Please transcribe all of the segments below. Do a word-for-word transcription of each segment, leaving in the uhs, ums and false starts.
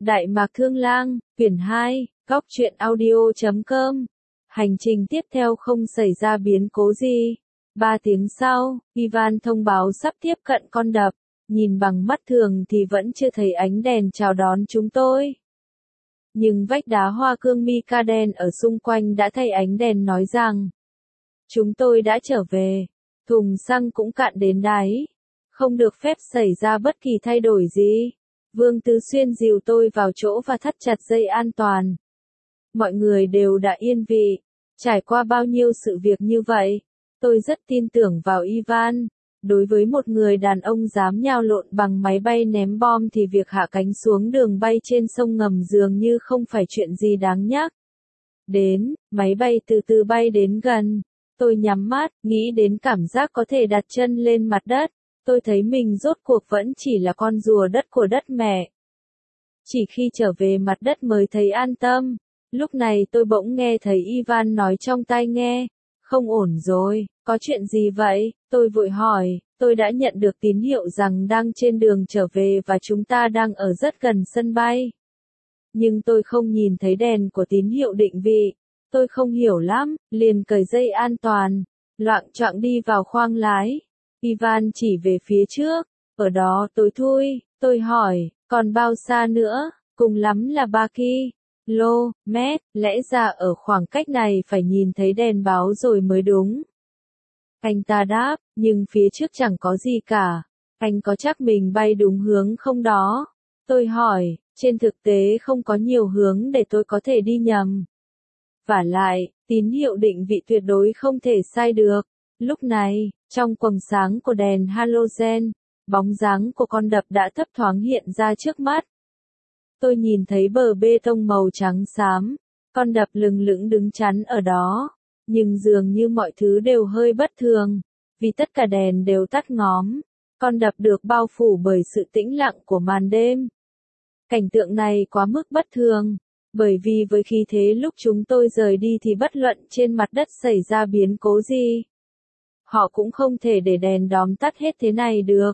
Đại Mạc Thương Lang, quyển hai, góc truyện audio chấm com. Hành trình tiếp theo không xảy ra biến cố gì. Ba tiếng sau, Ivan thông báo sắp tiếp cận con đập. Nhìn bằng mắt thường thì vẫn chưa thấy ánh đèn chào đón chúng tôi. Nhưng vách đá hoa cương mica đen ở xung quanh đã thay ánh đèn nói rằng chúng tôi đã trở về. Thùng xăng cũng cạn đến đáy. Không được phép xảy ra bất kỳ thay đổi gì. Vương Tứ Xuyên dìu tôi vào chỗ và thắt chặt dây an toàn. Mọi người đều đã yên vị. Trải qua bao nhiêu sự việc như vậy, tôi rất tin tưởng vào Ivan. Đối với một người đàn ông dám nhào lộn bằng máy bay ném bom thì việc hạ cánh xuống đường bay trên sông ngầm dường như không phải chuyện gì đáng nhắc. Đến, máy bay từ từ bay đến gần. Tôi nhắm mắt, nghĩ đến cảm giác có thể đặt chân lên mặt đất. Tôi thấy mình rốt cuộc vẫn chỉ là con rùa đất của đất mẹ. Chỉ khi trở về mặt đất mới thấy an tâm. Lúc này tôi bỗng nghe thấy Ivan nói trong tai nghe. Không ổn rồi, có chuyện gì vậy? Tôi vội hỏi, tôi đã nhận được tín hiệu rằng đang trên đường trở về và chúng ta đang ở rất gần sân bay. Nhưng tôi không nhìn thấy đèn của tín hiệu định vị. Tôi không hiểu lắm, liền cởi dây an toàn, loạng choạng đi vào khoang lái. Ivan chỉ về phía trước, ở đó tối thui, tôi hỏi, còn bao xa nữa, cùng lắm là ba ki lô mét, lẽ ra ở khoảng cách này phải nhìn thấy đèn báo rồi mới đúng. Anh ta đáp, nhưng phía trước chẳng có gì cả, anh có chắc mình bay đúng hướng không đó? Tôi hỏi, trên thực tế không có nhiều hướng để tôi có thể đi nhầm. Vả lại, tín hiệu định vị tuyệt đối không thể sai được. Lúc này, trong quầng sáng của đèn halogen, bóng dáng của con đập đã thấp thoáng hiện ra trước mắt. Tôi nhìn thấy bờ bê tông màu trắng xám, con đập lừng lững đứng chắn ở đó, nhưng dường như mọi thứ đều hơi bất thường, vì tất cả đèn đều tắt ngóm. Con đập được bao phủ bởi sự tĩnh lặng của màn đêm. Cảnh tượng này quá mức bất thường, bởi vì với khí thế lúc chúng tôi rời đi thì bất luận trên mặt đất xảy ra biến cố gì, họ cũng không thể để đèn đóm tắt hết thế này được.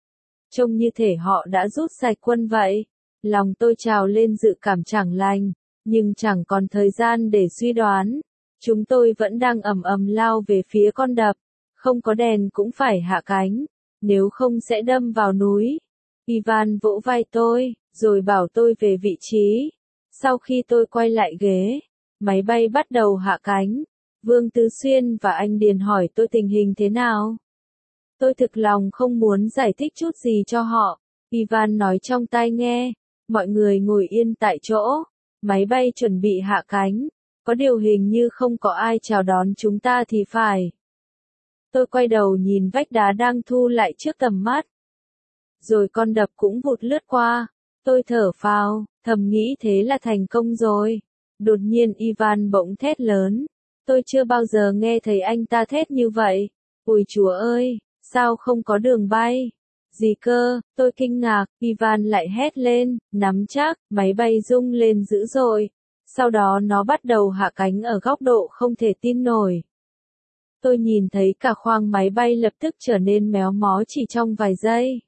Trông như thể họ đã rút sạch quân vậy. Lòng tôi trào lên dự cảm chẳng lành, nhưng chẳng còn thời gian để suy đoán. Chúng tôi vẫn đang ầm ầm lao về phía con đập. Không có đèn cũng phải hạ cánh, nếu không sẽ đâm vào núi. Ivan vỗ vai tôi, rồi bảo tôi về vị trí. Sau khi tôi quay lại ghế, máy bay bắt đầu hạ cánh. Vương Tứ Xuyên và anh Điền hỏi tôi tình hình thế nào. Tôi thực lòng không muốn giải thích chút gì cho họ. Ivan nói trong tai nghe, mọi người ngồi yên tại chỗ, máy bay chuẩn bị hạ cánh, có điều hình như không có ai chào đón chúng ta thì phải. Tôi quay đầu nhìn vách đá đang thu lại trước tầm mắt. Rồi con đập cũng vụt lướt qua, tôi thở phào, thầm nghĩ thế là thành công rồi. Đột nhiên Ivan bỗng thét lớn. Tôi chưa bao giờ nghe thấy anh ta thét như vậy. Ôi Chúa ơi, sao không có đường bay? Gì cơ? Tôi kinh ngạc, Ivan lại hét lên, nắm chắc, máy bay rung lên dữ dội. Sau đó nó bắt đầu hạ cánh ở góc độ không thể tin nổi. Tôi nhìn thấy cả khoang máy bay lập tức trở nên méo mó chỉ trong vài giây.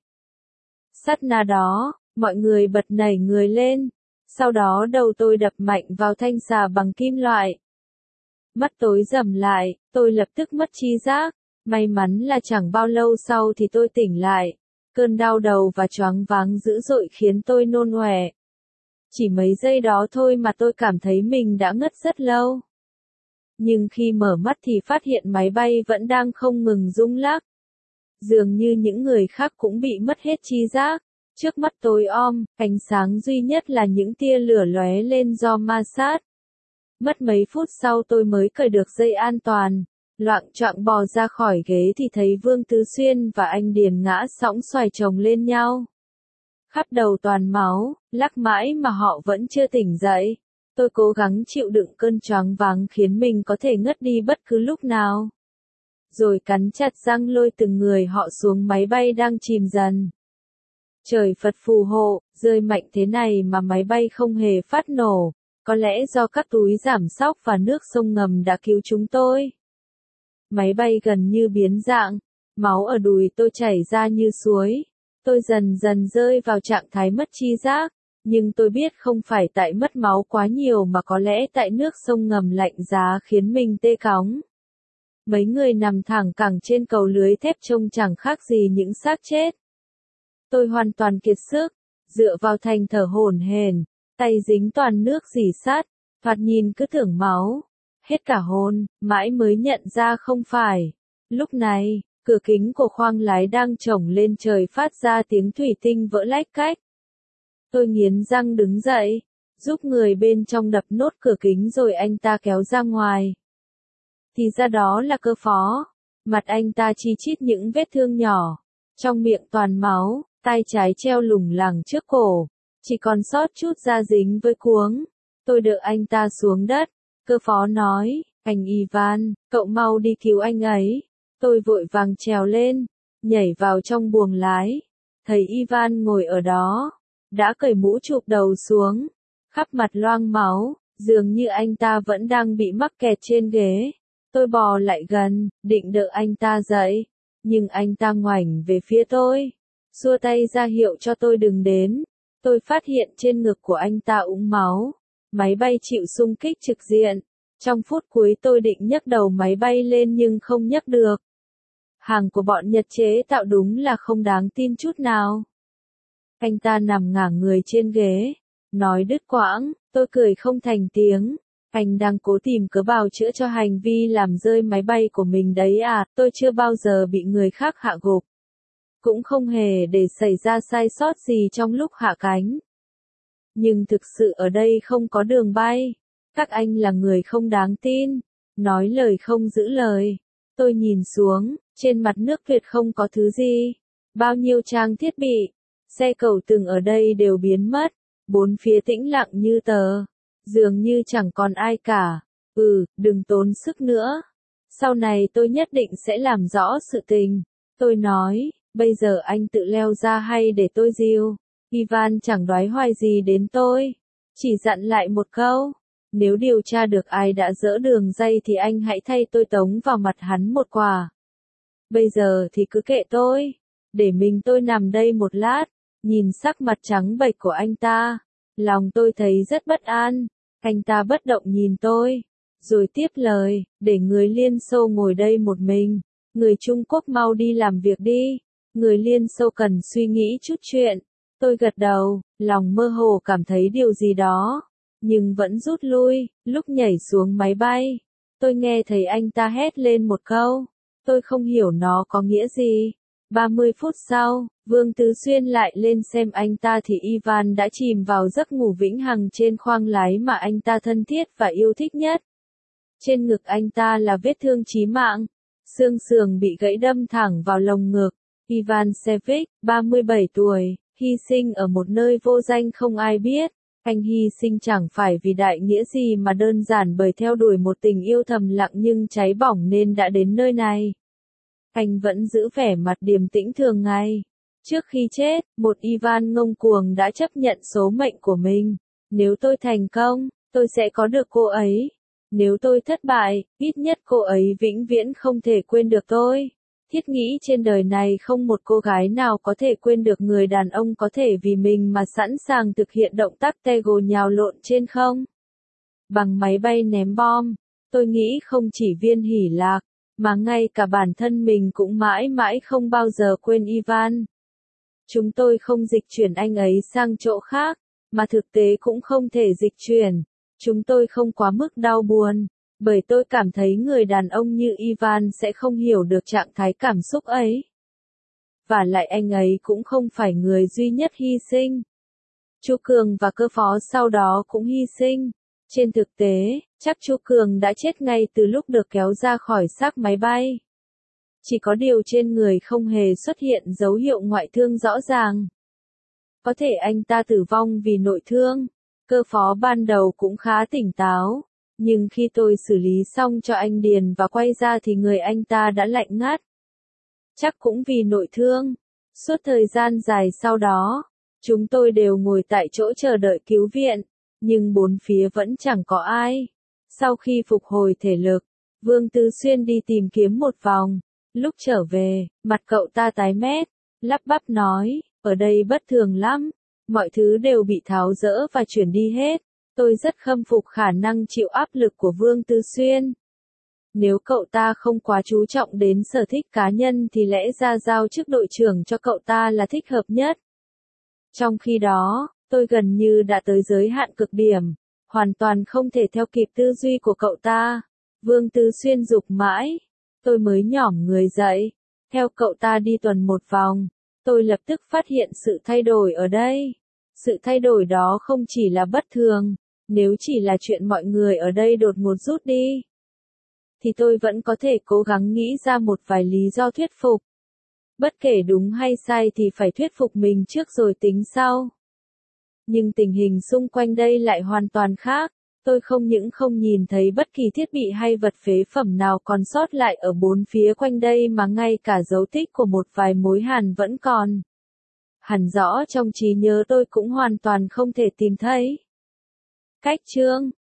Sát na đó, mọi người bật nảy người lên. Sau đó đầu tôi đập mạnh vào thanh xà bằng kim loại. Mắt tối rầm lại, tôi lập tức mất trí giác. May mắn là chẳng bao lâu sau thì tôi tỉnh lại. Cơn đau đầu và choáng váng dữ dội khiến tôi nôn ọe. Chỉ mấy giây đó thôi mà tôi cảm thấy mình đã ngất rất lâu. Nhưng khi mở mắt thì phát hiện máy bay vẫn đang không ngừng rung lắc. Dường như những người khác cũng bị mất hết trí giác. Trước mắt tối om, ánh sáng duy nhất là những tia lửa lóe lên do ma sát. Mất mấy phút sau tôi mới cởi được dây an toàn. Loạng choạng bò ra khỏi ghế thì thấy Vương Tứ Xuyên và anh Điền ngã sõng xoài chồng lên nhau. Khắp đầu toàn máu, lắc mãi mà họ vẫn chưa tỉnh dậy. Tôi cố gắng chịu đựng cơn choáng váng khiến mình có thể ngất đi bất cứ lúc nào. Rồi cắn chặt răng lôi từng người họ xuống máy bay đang chìm dần. Trời Phật phù hộ, rơi mạnh thế này mà máy bay không hề phát nổ. Có lẽ do các túi giảm xóc và nước sông ngầm đã cứu chúng tôi. Máy bay gần như biến dạng, máu ở đùi tôi chảy ra như suối. Tôi dần dần rơi vào trạng thái mất tri giác. Nhưng tôi biết không phải tại mất máu quá nhiều mà có lẽ tại nước sông ngầm lạnh giá khiến mình tê cóng. Mấy người nằm thẳng cẳng trên cầu lưới thép trông chẳng khác gì những xác chết. Tôi hoàn toàn kiệt sức, dựa vào thành thở hổn hển, tay dính toàn nước rỉ sắt, thoạt nhìn cứ tưởng máu. Hết cả hồn, mãi mới nhận ra không phải. Lúc này, cửa kính của khoang lái đang chổng lên trời phát ra tiếng thủy tinh vỡ lách cách. Tôi nghiến răng đứng dậy, giúp người bên trong đập nốt cửa kính rồi anh ta kéo ra ngoài. Thì ra đó là Cơ Phó. Mặt anh ta chi chít những vết thương nhỏ, trong miệng toàn máu, tay trái treo lủng lẳng trước cổ, chỉ còn sót chút da dính với cuống. Tôi đỡ anh ta xuống đất. Cơ Phó nói, anh Ivan, cậu mau đi cứu anh ấy. Tôi vội vàng trèo lên, nhảy vào trong buồng lái. Thấy Ivan ngồi ở đó, đã cởi mũ chụp đầu xuống, khắp mặt loang máu, dường như anh ta vẫn đang bị mắc kẹt trên ghế. Tôi bò lại gần, định đỡ anh ta dậy, nhưng anh ta ngoảnh về phía tôi, xua tay ra hiệu cho tôi đừng đến. Tôi phát hiện trên ngực của anh ta úng máu, máy bay chịu xung kích trực diện. Trong phút cuối tôi định nhấc đầu máy bay lên nhưng không nhấc được. Hàng của bọn Nhật chế tạo đúng là không đáng tin chút nào. Anh ta nằm ngả người trên ghế, nói đứt quãng, tôi cười không thành tiếng. Anh đang cố tìm cớ bào chữa cho hành vi làm rơi máy bay của mình đấy à, tôi chưa bao giờ bị người khác hạ gục. Cũng không hề để xảy ra sai sót gì trong lúc hạ cánh. Nhưng thực sự ở đây không có đường bay. Các anh là người không đáng tin, nói lời không giữ lời. Tôi nhìn xuống, trên mặt nước Việt không có thứ gì. Bao nhiêu trang thiết bị, xe cầu tường ở đây đều biến mất. Bốn phía tĩnh lặng như tờ. Dường như chẳng còn ai cả. Ừ, đừng tốn sức nữa. Sau này tôi nhất định sẽ làm rõ sự tình. Tôi nói, bây giờ anh tự leo ra hay để tôi dìu. Ivan chẳng đoái hoài gì đến tôi. Chỉ dặn lại một câu. Nếu điều tra được ai đã dỡ đường dây thì anh hãy thay tôi tống vào mặt hắn một quả. Bây giờ thì cứ kệ tôi. Để mình tôi nằm đây một lát. Nhìn sắc mặt trắng bệch của anh ta. Lòng tôi thấy rất bất an. Anh ta bất động nhìn tôi. Rồi tiếp lời, để người Liên Xô ngồi đây một mình. Người Trung Quốc mau đi làm việc đi. Người Liên Xô cần suy nghĩ chút chuyện. Tôi gật đầu, lòng mơ hồ cảm thấy điều gì đó. Nhưng vẫn rút lui. Lúc nhảy xuống máy bay, tôi nghe thấy anh ta hét lên một câu. Tôi không hiểu nó có nghĩa gì. ba mươi phút sau, Vương Tứ Xuyên lại lên xem anh ta thì Ivan đã chìm vào giấc ngủ vĩnh hằng trên khoang lái mà anh ta thân thiết và yêu thích nhất. Trên ngực anh ta là vết thương chí mạng. Xương sườn bị gãy đâm thẳng vào lồng ngực. Ivan Shevich, ba mươi bảy tuổi, hy sinh ở một nơi vô danh không ai biết. Anh hy sinh chẳng phải vì đại nghĩa gì mà đơn giản bởi theo đuổi một tình yêu thầm lặng nhưng cháy bỏng nên đã đến nơi này. Anh vẫn giữ vẻ mặt điềm tĩnh thường ngày. Trước khi chết, một Ivan ngông cuồng đã chấp nhận số mệnh của mình. Nếu tôi thành công, tôi sẽ có được cô ấy. Nếu tôi thất bại, ít nhất cô ấy vĩnh viễn không thể quên được tôi. Thiết nghĩ trên đời này không một cô gái nào có thể quên được người đàn ông có thể vì mình mà sẵn sàng thực hiện động tác Tego nhào lộn trên không. Bằng máy bay ném bom, tôi nghĩ không chỉ Viên Hỷ Lạc, mà ngay cả bản thân mình cũng mãi mãi không bao giờ quên Ivan. Chúng tôi không dịch chuyển anh ấy sang chỗ khác, mà thực tế cũng không thể dịch chuyển. Chúng tôi không quá mức đau buồn, bởi tôi cảm thấy người đàn ông như Ivan sẽ không hiểu được trạng thái cảm xúc ấy. Và lại anh ấy cũng không phải người duy nhất hy sinh. Chu Cường và Cơ Phó sau đó cũng hy sinh. Trên thực tế, chắc Chu Cường đã chết ngay từ lúc được kéo ra khỏi xác máy bay. Chỉ có điều trên người không hề xuất hiện dấu hiệu ngoại thương rõ ràng. Có thể anh ta tử vong vì nội thương. Cơ Phó ban đầu cũng khá tỉnh táo. Nhưng khi tôi xử lý xong cho anh Điền và quay ra thì người anh ta đã lạnh ngắt. Chắc cũng vì nội thương. Suốt thời gian dài sau đó, chúng tôi đều ngồi tại chỗ chờ đợi cứu viện. Nhưng bốn phía vẫn chẳng có ai. Sau khi phục hồi thể lực, Vương Tứ Xuyên đi tìm kiếm một vòng. Lúc trở về, mặt cậu ta tái mét, lắp bắp nói, ở đây bất thường lắm. Mọi thứ đều bị tháo dỡ và chuyển đi hết. Tôi rất khâm phục khả năng chịu áp lực của Vương Tư Xuyên. Nếu cậu ta không quá chú trọng đến sở thích cá nhân thì lẽ ra giao chức đội trưởng cho cậu ta là thích hợp nhất. Trong khi đó, tôi gần như đã tới giới hạn cực điểm, hoàn toàn không thể theo kịp tư duy của cậu ta. Vương Tư Xuyên giục mãi, tôi mới nhỏm người dậy, theo cậu ta đi tuần một vòng. Tôi lập tức phát hiện sự thay đổi ở đây. Sự thay đổi đó không chỉ là bất thường, nếu chỉ là chuyện mọi người ở đây đột ngột rút đi, thì tôi vẫn có thể cố gắng nghĩ ra một vài lý do thuyết phục. Bất kể đúng hay sai thì phải thuyết phục mình trước rồi tính sau. Nhưng tình hình xung quanh đây lại hoàn toàn khác. Tôi không những không nhìn thấy bất kỳ thiết bị hay vật phế phẩm nào còn sót lại ở bốn phía quanh đây mà ngay cả dấu tích của một vài mối hàn vẫn còn. Hẳn rõ trong trí nhớ tôi cũng hoàn toàn không thể tìm thấy. Cách chương